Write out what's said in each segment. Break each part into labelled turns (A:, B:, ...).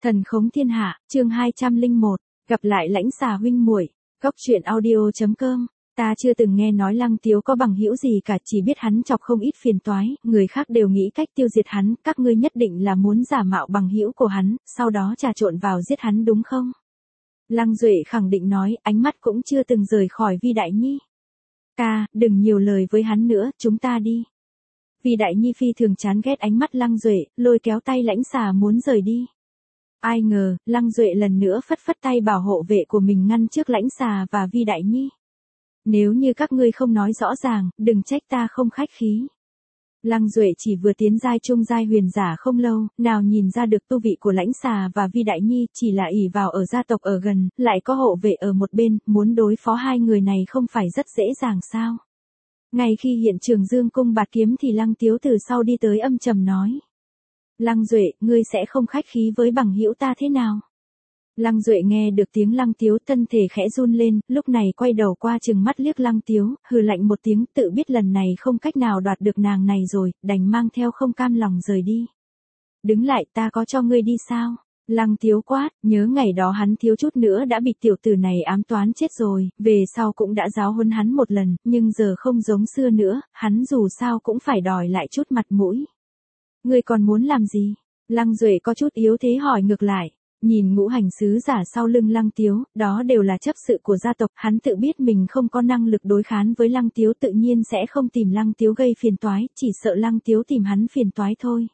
A: Thần khống thiên hạ, chương 201, gặp lại lãnh xà huynh muội. Góc truyện audio.com. Ta chưa từng nghe nói Lăng Tiếu có bằng hữu gì cả, chỉ biết hắn chọc không ít phiền toái, người khác đều nghĩ cách tiêu diệt hắn, các ngươi nhất định là muốn giả mạo bằng hữu của hắn, sau đó trà trộn vào giết hắn đúng không? Lăng Duệ khẳng định nói, ánh mắt cũng chưa từng rời khỏi Vi Đại Nhi. Ca, đừng nhiều lời với hắn nữa, chúng ta đi. Vi Đại Nhi phi thường chán ghét ánh mắt Lăng Duệ, lôi kéo tay lãnh xà muốn rời đi. Ai ngờ, Lăng Duệ lần nữa phất phất tay bảo hộ vệ của mình ngăn trước lãnh xà và Vi Đại Nhi. Nếu như các ngươi không nói rõ ràng, đừng trách ta không khách khí. Lăng Duệ chỉ vừa tiến giai trung giai huyền giả không lâu, nào nhìn ra được tu vị của lãnh xà và Vi Đại Nhi, chỉ là ỷ vào ở gia tộc ở gần, lại có hộ vệ ở một bên, muốn đối phó hai người này không phải rất dễ dàng sao. Ngay khi hiện trường dương cung bạt kiếm thì Lăng Tiếu từ sau đi tới âm trầm nói. Lăng Duệ, ngươi sẽ không khách khí với bằng hữu ta thế nào? Lăng Duệ nghe được tiếng Lăng Tiếu, thân thể khẽ run lên, lúc này quay đầu qua chừng mắt liếc Lăng Tiếu, hừ lạnh một tiếng, tự biết lần này không cách nào đoạt được nàng này rồi, đành mang theo không cam lòng rời đi. Đứng lại, ta có cho ngươi đi sao? Lăng Tiếu quát, nhớ ngày đó hắn thiếu chút nữa đã bị tiểu tử này ám toán chết rồi, về sau cũng đã giáo huấn hắn một lần, nhưng giờ không giống xưa nữa, hắn dù sao cũng phải đòi lại chút mặt mũi. Ngươi còn muốn làm gì? Lăng Duệ có chút yếu thế hỏi ngược lại. Nhìn ngũ hành sứ giả sau lưng Lăng Tiếu, đó đều là chấp sự của gia tộc, hắn tự biết mình không có năng lực đối kháng với Lăng Tiếu, tự nhiên sẽ không tìm Lăng Tiếu gây phiền toái, chỉ sợ Lăng Tiếu tìm hắn phiền toái thôi.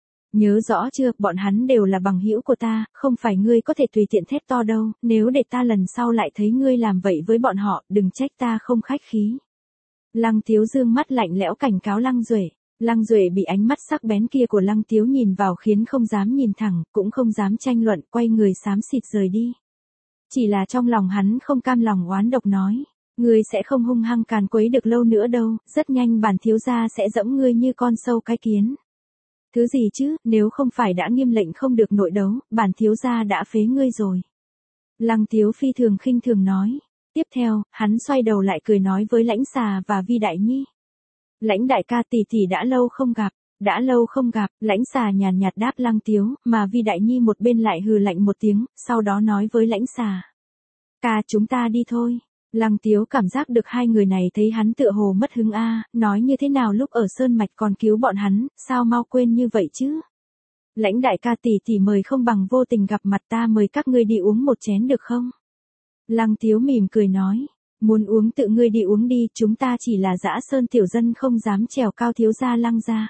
A: Nhớ rõ chưa, bọn hắn đều là bằng hữu của ta, không phải ngươi có thể tùy tiện thét to đâu, nếu để ta lần sau lại thấy ngươi làm vậy với bọn họ, đừng trách ta không khách khí. Lăng Tiếu dương mắt lạnh lẽo cảnh cáo Lăng Duệ. Lăng Duệ bị ánh mắt sắc bén kia của Lăng Tiếu nhìn vào khiến không dám nhìn thẳng, cũng không dám tranh luận, quay người xám xịt rời đi. Chỉ là trong lòng hắn không cam lòng oán độc nói, ngươi sẽ không hung hăng càn quấy được lâu nữa đâu, rất nhanh bản thiếu gia sẽ dẫm ngươi như con sâu cái kiến. Thứ gì chứ, nếu không phải đã nghiêm lệnh không được nội đấu, bản thiếu gia đã phế ngươi rồi. Lăng Tiếu phi thường khinh thường nói. Tiếp theo, hắn xoay đầu lại cười nói với lãnh xà và Vi Đại Nhi. Lãnh đại ca tỷ tỷ đã lâu không gặp, lãnh xà nhàn nhạt đáp Lăng Tiếu, mà Vi Đại Nhi một bên lại hừ lạnh một tiếng, sau đó nói với lãnh xà. Ca chúng ta đi thôi. Lăng Tiếu cảm giác được hai người này thấy hắn tựa hồ mất hứng nói như thế nào lúc ở Sơn Mạch còn cứu bọn hắn, sao mau quên như vậy chứ. Lãnh đại ca tỷ tỷ mời không bằng vô tình gặp mặt, ta mời các ngươi đi uống một chén được không? Lăng Tiếu mỉm cười nói. Muốn uống tự ngươi đi uống đi, chúng ta chỉ là dã sơn tiểu dân không dám trèo cao thiếu gia Lăng gia.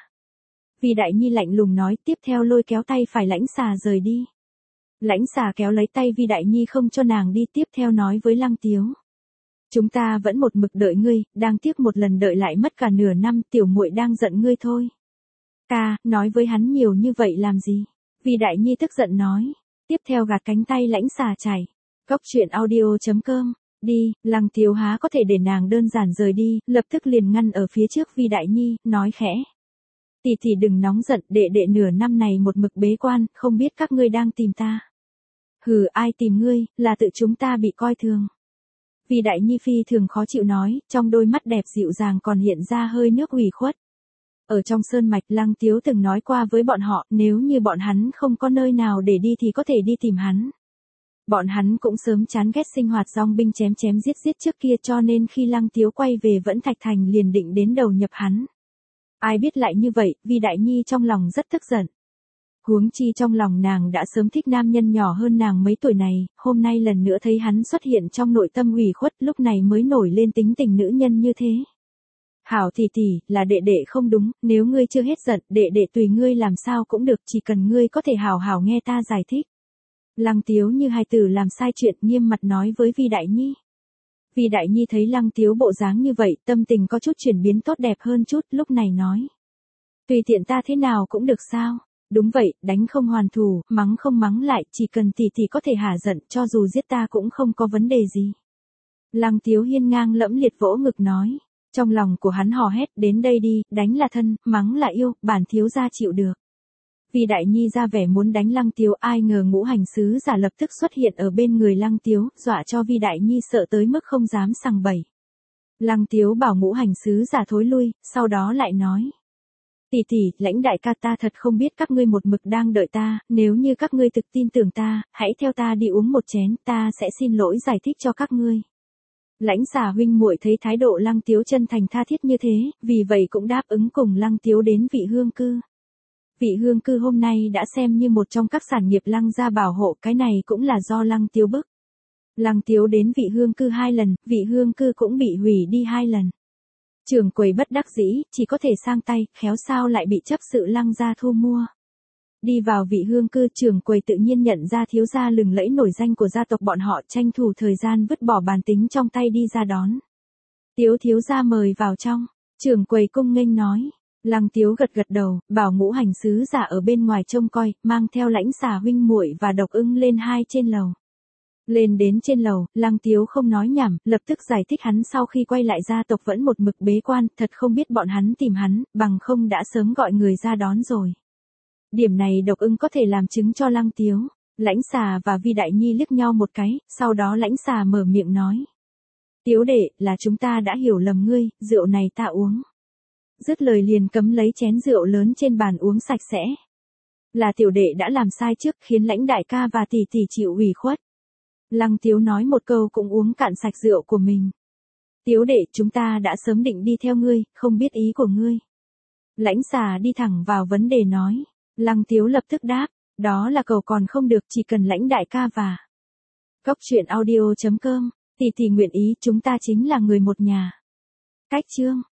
A: Vi Đại Nhi lạnh lùng nói, tiếp theo lôi kéo tay phải lãnh xà rời đi. Lãnh xà kéo lấy tay Vi Đại Nhi không cho nàng đi, tiếp theo nói với Lăng Tiếu. Chúng ta vẫn một mực đợi ngươi, đang tiếc một lần đợi lại mất cả nửa năm, tiểu muội đang giận ngươi thôi. Ca, nói với hắn nhiều như vậy làm gì? Vi Đại Nhi tức giận nói. Tiếp theo gạt cánh tay lãnh xà chạy. Góc truyện audio.com. Đi, Lăng Tiếu há có thể để nàng đơn giản rời đi, lập tức liền ngăn ở phía trước Vi Đại Nhi, nói khẽ. Tỷ tỷ đừng nóng giận, đệ đệ nửa năm này một mực bế quan, không biết các ngươi đang tìm ta. Hừ, ai tìm ngươi, là tự chúng ta bị coi thường. Vi Đại Nhi phi thường khó chịu nói, trong đôi mắt đẹp dịu dàng còn hiện ra hơi nước ủy khuất. Ở trong sơn mạch Lăng Tiếu từng nói qua với bọn họ, nếu như bọn hắn không có nơi nào để đi thì có thể đi tìm hắn. Bọn hắn cũng sớm chán ghét sinh hoạt dòng binh chém chém giết giết trước kia, cho nên khi Lăng Tiếu quay về Vẫn Thạch Thành liền định đến đầu nhập hắn. Ai biết lại như vậy, Vi Đại Nhi trong lòng rất tức giận. Huống chi trong lòng nàng đã sớm thích nam nhân nhỏ hơn nàng mấy tuổi này, hôm nay lần nữa thấy hắn xuất hiện trong nội tâm ủy khuất, lúc này mới nổi lên tính tình nữ nhân như thế. Hảo tỷ tỷ, là đệ đệ không đúng, nếu ngươi chưa hết giận, đệ đệ tùy ngươi làm sao cũng được, chỉ cần ngươi có thể hảo hảo nghe ta giải thích. Lăng Tiếu như hài tử làm sai chuyện, nghiêm mặt nói với Vi Đại Nhi. Vi Đại Nhi thấy Lăng Tiếu bộ dáng như vậy, tâm tình có chút chuyển biến tốt đẹp hơn chút, lúc này nói. Tùy tiện ta thế nào cũng được sao? Đúng vậy, đánh không hoàn thủ, mắng không mắng lại, chỉ cần tỷ tỷ có thể hả giận, cho dù giết ta cũng không có vấn đề gì. Lăng Tiếu hiên ngang lẫm liệt vỗ ngực nói. Trong lòng của hắn hò hét, đến đây đi, đánh là thân, mắng là yêu, bản thiếu gia chịu được. Vi Đại Nhi ra vẻ muốn đánh Lăng Tiếu, ai ngờ ngũ hành sứ giả lập tức xuất hiện ở bên người Lăng Tiếu, dọa cho Vi Đại Nhi sợ tới mức không dám sằng bậy. Lăng Tiếu bảo ngũ hành sứ giả thối lui, sau đó lại nói. Tỷ, lãnh đại ca ta thật không biết các ngươi một mực đang đợi ta, nếu như các ngươi thực tin tưởng ta, hãy theo ta đi uống một chén, ta sẽ xin lỗi giải thích cho các ngươi. Lãnh xà huynh muội thấy thái độ Lăng Tiếu chân thành tha thiết như thế, vì vậy cũng đáp ứng cùng Lăng Tiếu đến Vị Hương Cư. Vị Hương Cư hôm nay đã xem như một trong các sản nghiệp Lăng gia bảo hộ, cái này cũng là do Lăng Tiếu bức. Lăng Tiếu đến Vị Hương Cư 2 lần, Vị Hương Cư cũng bị hủy đi 2 lần. Trưởng quầy bất đắc dĩ, chỉ có thể sang tay, khéo sao lại bị chấp sự Lăng gia thu mua. Đi vào Vị Hương Cư, trưởng quầy tự nhiên nhận ra thiếu gia lừng lẫy nổi danh của gia tộc bọn họ, tranh thủ thời gian vứt bỏ bàn tính trong tay đi ra đón. Tiếu thiếu gia mời vào trong, trưởng quầy cung nghênh nói. Lăng Tiếu gật gật đầu, bảo ngũ hành sứ giả ở bên ngoài trông coi, mang theo lãnh xà huynh muội và Độc Ưng lên 2 trên lầu. Lên đến trên lầu, Lăng Tiếu không nói nhảm, lập tức giải thích hắn sau khi quay lại gia tộc vẫn một mực bế quan, thật không biết bọn hắn tìm hắn, bằng không đã sớm gọi người ra đón rồi. Điểm này Độc Ưng có thể làm chứng cho Lăng Tiếu. Lãnh xà và Vi Đại Nhi liếc nhau một cái, sau đó lãnh xà mở miệng nói. Tiếu đệ, là chúng ta đã hiểu lầm ngươi, rượu này ta uống. Dứt lời liền cấm lấy chén rượu lớn trên bàn uống sạch sẽ. Là tiểu đệ đã làm sai trước, khiến lãnh đại ca và tỷ tỷ chịu ủy khuất. Lăng Tiếu nói một câu cũng uống cạn sạch rượu của mình. Tiếu đệ, chúng ta đã sớm định đi theo ngươi, không biết ý của ngươi. Lãnh xà đi thẳng vào vấn đề nói. Lăng Tiếu lập tức đáp, đó là cầu còn không được, chỉ cần lãnh đại ca và. Cốc truyện audio.com, tỷ nguyện ý, chúng ta chính là người một nhà. Cách chương